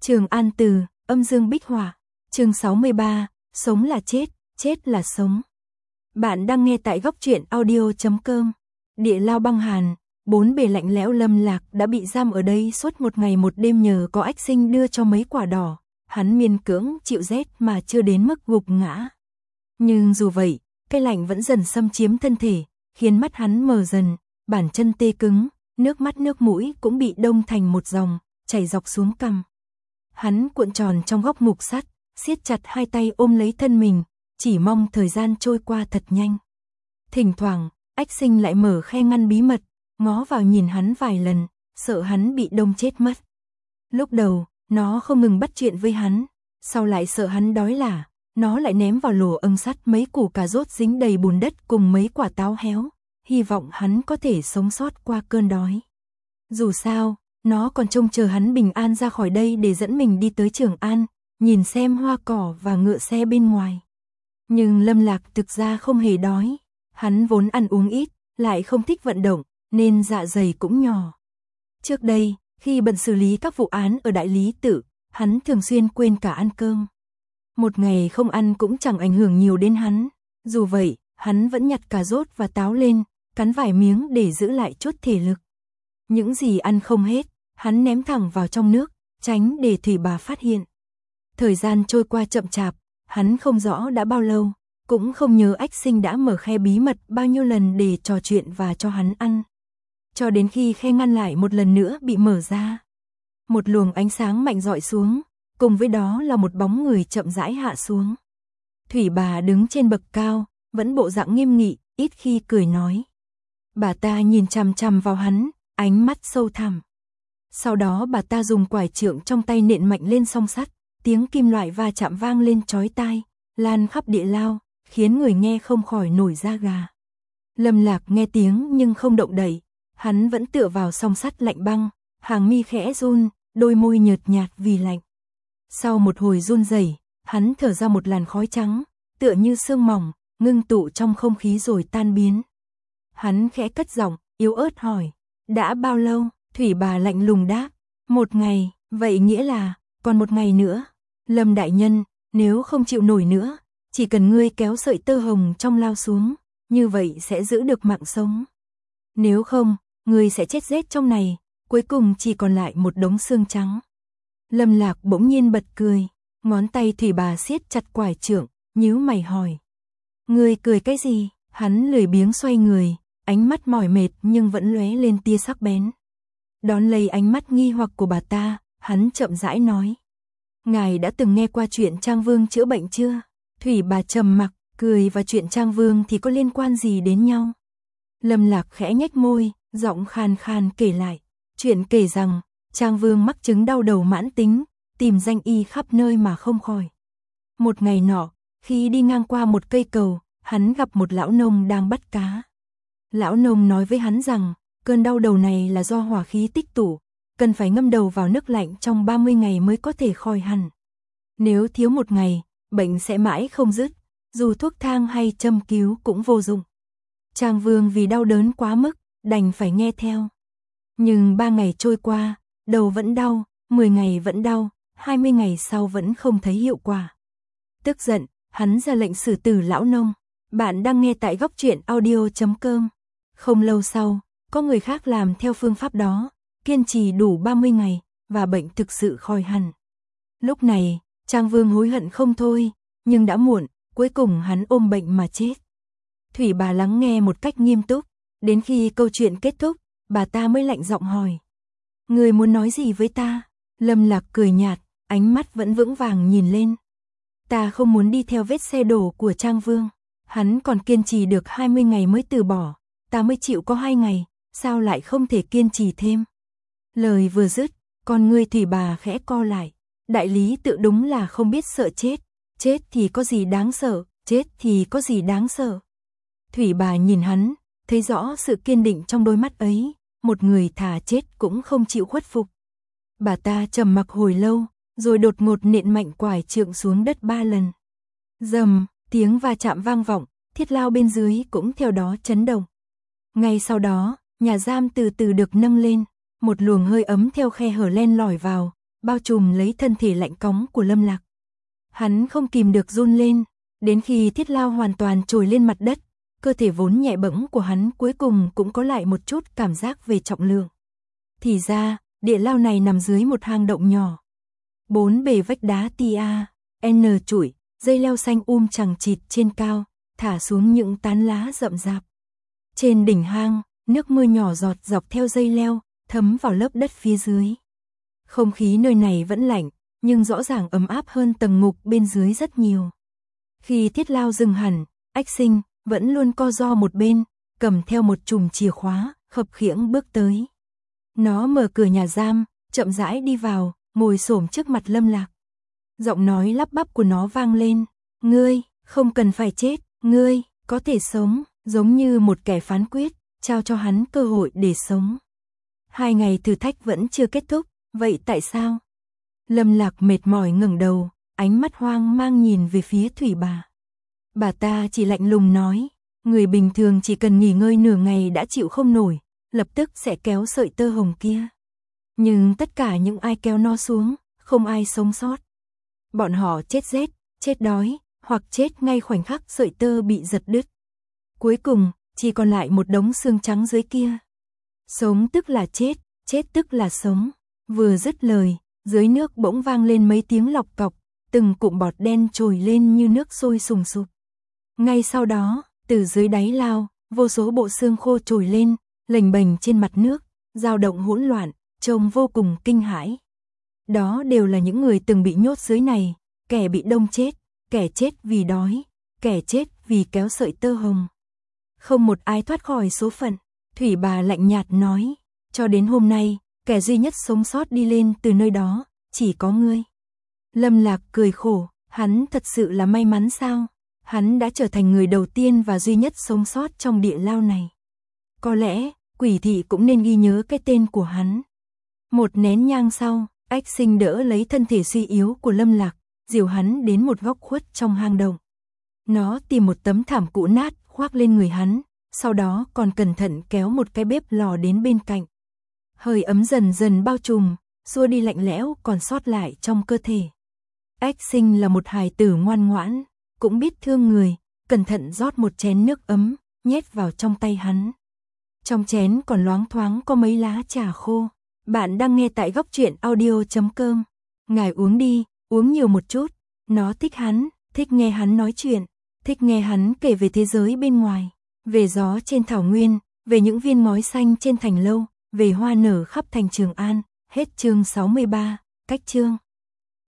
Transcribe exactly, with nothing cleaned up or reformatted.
Trường An Từ, âm dương bích hỏa, chương sáu mươi ba, sống là chết, chết là sống. Bạn đang nghe tại góc truyện audio chấm com. Địa lao băng hàn, bốn bề lạnh lẽo. Lâm Lạc đã bị giam ở đây suốt một ngày một đêm nhờ có Ách Sinh đưa cho mấy quả đỏ, hắn miên cưỡng chịu rét mà chưa đến mức gục ngã. Nhưng dù vậy, cái lạnh vẫn dần xâm chiếm thân thể, khiến mắt hắn mờ dần, bàn chân tê cứng, nước mắt nước mũi cũng bị đông thành một dòng, chảy dọc xuống cằm. Hắn cuộn tròn trong góc mục sắt, siết chặt hai tay ôm lấy thân mình, chỉ mong thời gian trôi qua thật nhanh. Thỉnh thoảng, Ách Sinh lại mở khe ngăn bí mật, ngó vào nhìn hắn vài lần, sợ hắn bị đông chết mất. Lúc đầu, nó không ngừng bắt chuyện với hắn, sau lại sợ hắn đói lả, nó lại ném vào lỗ âng sắt mấy củ cà rốt dính đầy bùn đất cùng mấy quả táo héo, hy vọng hắn có thể sống sót qua cơn đói. Dù sao, nó còn trông chờ hắn bình an ra khỏi đây để dẫn mình đi tới Trường An, nhìn xem hoa cỏ và ngựa xe bên ngoài. Nhưng Lâm Lạc thực ra không hề đói, hắn vốn ăn uống ít, lại không thích vận động, nên dạ dày cũng nhỏ. Trước đây, khi bận xử lý các vụ án ở Đại Lý Tự, hắn thường xuyên quên cả ăn cơm. Một ngày không ăn cũng chẳng ảnh hưởng nhiều đến hắn, dù vậy, hắn vẫn nhặt cà rốt và táo lên, cắn vài miếng để giữ lại chút thể lực. Những gì ăn không hết, hắn ném thẳng vào trong nước, tránh để Thủy Bà phát hiện. Thời gian trôi qua chậm chạp, hắn không rõ đã bao lâu, cũng không nhớ Ách Sinh đã mở khe bí mật bao nhiêu lần để trò chuyện và cho hắn ăn. Cho đến khi khe ngăn lại một lần nữa bị mở ra. Một luồng ánh sáng mạnh rọi xuống, cùng với đó là một bóng người chậm rãi hạ xuống. Thủy Bà đứng trên bậc cao, vẫn bộ dạng nghiêm nghị, ít khi cười nói. Bà ta nhìn chằm chằm vào hắn, ánh mắt sâu thẳm. Sau đó bà ta dùng quải trượng trong tay nện mạnh lên song sắt, tiếng kim loại va chạm vang lên chói tai, lan khắp địa lao, khiến người nghe không khỏi nổi da gà. Lâm Lạc nghe tiếng nhưng không động đậy, hắn vẫn tựa vào song sắt lạnh băng, hàng mi khẽ run, đôi môi nhợt nhạt vì lạnh. Sau một hồi run rẩy, hắn thở ra một làn khói trắng, tựa như sương mỏng, ngưng tụ trong không khí rồi tan biến. Hắn khẽ cất giọng, yếu ớt hỏi, đã bao lâu? Thủy Bà lạnh lùng đáp, một ngày, vậy nghĩa là, còn một ngày nữa. Lâm đại nhân, nếu không chịu nổi nữa, chỉ cần ngươi kéo sợi tơ hồng trong lao xuống, như vậy sẽ giữ được mạng sống. Nếu không, ngươi sẽ chết rét trong này, cuối cùng chỉ còn lại một đống xương trắng. Lâm Lạc bỗng nhiên bật cười, ngón tay Thủy Bà siết chặt quải trượng, nhíu mày hỏi. Ngươi cười cái gì? Hắn lười biếng xoay người, ánh mắt mỏi mệt nhưng vẫn lóe lên tia sắc bén. Đón lấy ánh mắt nghi hoặc của bà ta, hắn chậm rãi nói. Ngài đã từng nghe qua chuyện Trang Vương chữa bệnh chưa? Thủy Bà trầm mặc, cười, và chuyện Trang Vương thì có liên quan gì đến nhau? Lâm Lạc khẽ nhếch môi, giọng khan khan kể lại. Chuyện kể rằng, Trang Vương mắc chứng đau đầu mãn tính, tìm danh y khắp nơi mà không khỏi. Một ngày nọ, khi đi ngang qua một cây cầu, hắn gặp một lão nông đang bắt cá. Lão nông nói với hắn rằng, cơn đau đầu này là do hỏa khí tích tụ, cần phải ngâm đầu vào nước lạnh trong ba mươi ngày mới có thể khỏi hẳn. Nếu thiếu một ngày, bệnh sẽ mãi không dứt, dù thuốc thang hay châm cứu cũng vô dụng. Trang Vương vì đau đớn quá mức, đành phải nghe theo. Nhưng ba ngày trôi qua, đầu vẫn đau, mười ngày vẫn đau, hai mươi ngày sau vẫn không thấy hiệu quả. Tức giận, hắn ra lệnh xử tử lão nông. Bạn đang nghe tại góc truyện audio chấm com. Không lâu sau, có người khác làm theo phương pháp đó, kiên trì đủ ba mươi ngày, và bệnh thực sự khỏi hẳn. Lúc này, Trang Vương hối hận không thôi, nhưng đã muộn, cuối cùng hắn ôm bệnh mà chết. Thủy Bà lắng nghe một cách nghiêm túc, đến khi câu chuyện kết thúc, bà ta mới lạnh giọng hỏi. Người muốn nói gì với ta? Lâm Lạc cười nhạt, ánh mắt vẫn vững vàng nhìn lên. Ta không muốn đi theo vết xe đổ của Trang Vương. Hắn còn kiên trì được hai mươi ngày mới từ bỏ, ta mới chịu có hai ngày, sao lại không thể kiên trì thêm? Lời vừa dứt, con ngươi Thủy Bà khẽ co lại. Đại Lý Tự đúng là không biết sợ chết, chết thì có gì đáng sợ, chết thì có gì đáng sợ. Thủy Bà nhìn hắn, thấy rõ sự kiên định trong đôi mắt ấy, một người thà chết cũng không chịu khuất phục. Bà ta trầm mặc hồi lâu, rồi đột ngột nện mạnh quải trượng xuống đất ba lần. Rầm, tiếng va chạm vang vọng, thiết lao bên dưới cũng theo đó chấn động. Ngay sau đó, nhà giam từ từ được nâng lên, một luồng hơi ấm theo khe hở len lỏi vào, bao trùm lấy thân thể lạnh cóng của Lâm Lạc. Hắn không kìm được run lên, đến khi thiết lao hoàn toàn trồi lên mặt đất, cơ thể vốn nhẹ bẫng của hắn cuối cùng cũng có lại một chút cảm giác về trọng lượng. Thì ra, địa lao này nằm dưới một hang động nhỏ. Bốn bề vách đá tia, n trụi, dây leo xanh um chằng chịt trên cao, thả xuống những tán lá rậm rạp. Trên đỉnh hang, nước mưa nhỏ giọt dọc theo dây leo, thấm vào lớp đất phía dưới. Không khí nơi này vẫn lạnh, nhưng rõ ràng ấm áp hơn tầng ngục bên dưới rất nhiều. Khi thiết lao dừng hẳn, Ách Sinh vẫn luôn co ro một bên, cầm theo một chùm chìa khóa, khập khiễng bước tới. Nó mở cửa nhà giam, chậm rãi đi vào, ngồi xổm trước mặt Lâm Lạc. Giọng nói lắp bắp của nó vang lên, "Ngươi, không cần phải chết, ngươi, có thể sống", giống như một kẻ phán quyết, trao cho hắn cơ hội để sống. Hai ngày thử thách vẫn chưa kết thúc, vậy tại sao? Lâm Lạc mệt mỏi ngẩng đầu, ánh mắt hoang mang nhìn về phía Thủy bà. Bà ta chỉ lạnh lùng nói, người bình thường chỉ cần nghỉ ngơi nửa ngày đã chịu không nổi, lập tức sẽ kéo sợi tơ hồng kia. Nhưng tất cả những ai kéo nó xuống, không ai sống sót. Bọn họ chết rét, chết đói, hoặc chết ngay khoảnh khắc sợi tơ bị giật đứt. Cuối cùng, chỉ còn lại một đống xương trắng dưới kia. Sống tức là chết, chết tức là sống. Vừa dứt lời, dưới nước bỗng vang lên mấy tiếng lọc cọc, từng cụm bọt đen trồi lên như nước sôi sùng sục. Ngay sau đó, từ dưới đáy lao, vô số bộ xương khô trồi lên, lềnh bềnh trên mặt nước, dao động hỗn loạn, trông vô cùng kinh hãi. Đó đều là những người từng bị nhốt dưới này, kẻ bị đông chết, kẻ chết vì đói, kẻ chết vì kéo sợi tơ hồng. Không một ai thoát khỏi số phận, Thủy bà lạnh nhạt nói, cho đến hôm nay, kẻ duy nhất sống sót đi lên từ nơi đó, chỉ có ngươi. Lâm Lạc cười khổ, hắn thật sự là may mắn sao? Hắn đã trở thành người đầu tiên và duy nhất sống sót trong địa lao này. Có lẽ, quỷ thị cũng nên ghi nhớ cái tên của hắn. Một nén nhang sau, Ách Sinh đỡ lấy thân thể suy yếu của Lâm Lạc, dìu hắn đến một góc khuất trong hang động. Nó tìm một tấm thảm cũ nát khoác lên người hắn, sau đó còn cẩn thận kéo một cái bếp lò đến bên cạnh. Hơi ấm dần dần bao trùm, xua đi lạnh lẽo còn sót lại trong cơ thể. Ách Sinh là một hài tử ngoan ngoãn, cũng biết thương người, cẩn thận rót một chén nước ấm, nhét vào trong tay hắn. Trong chén còn loáng thoáng có mấy lá trà khô. Bạn đang nghe tại góc truyện audio chấm com. Ngài uống đi, uống nhiều một chút. Nó thích hắn, thích nghe hắn nói chuyện, thích nghe hắn kể về thế giới bên ngoài, về gió trên thảo nguyên, về những viên ngói xanh trên thành lâu, về hoa nở khắp thành Trường An. Hết chương sáu mươi ba, cách chương.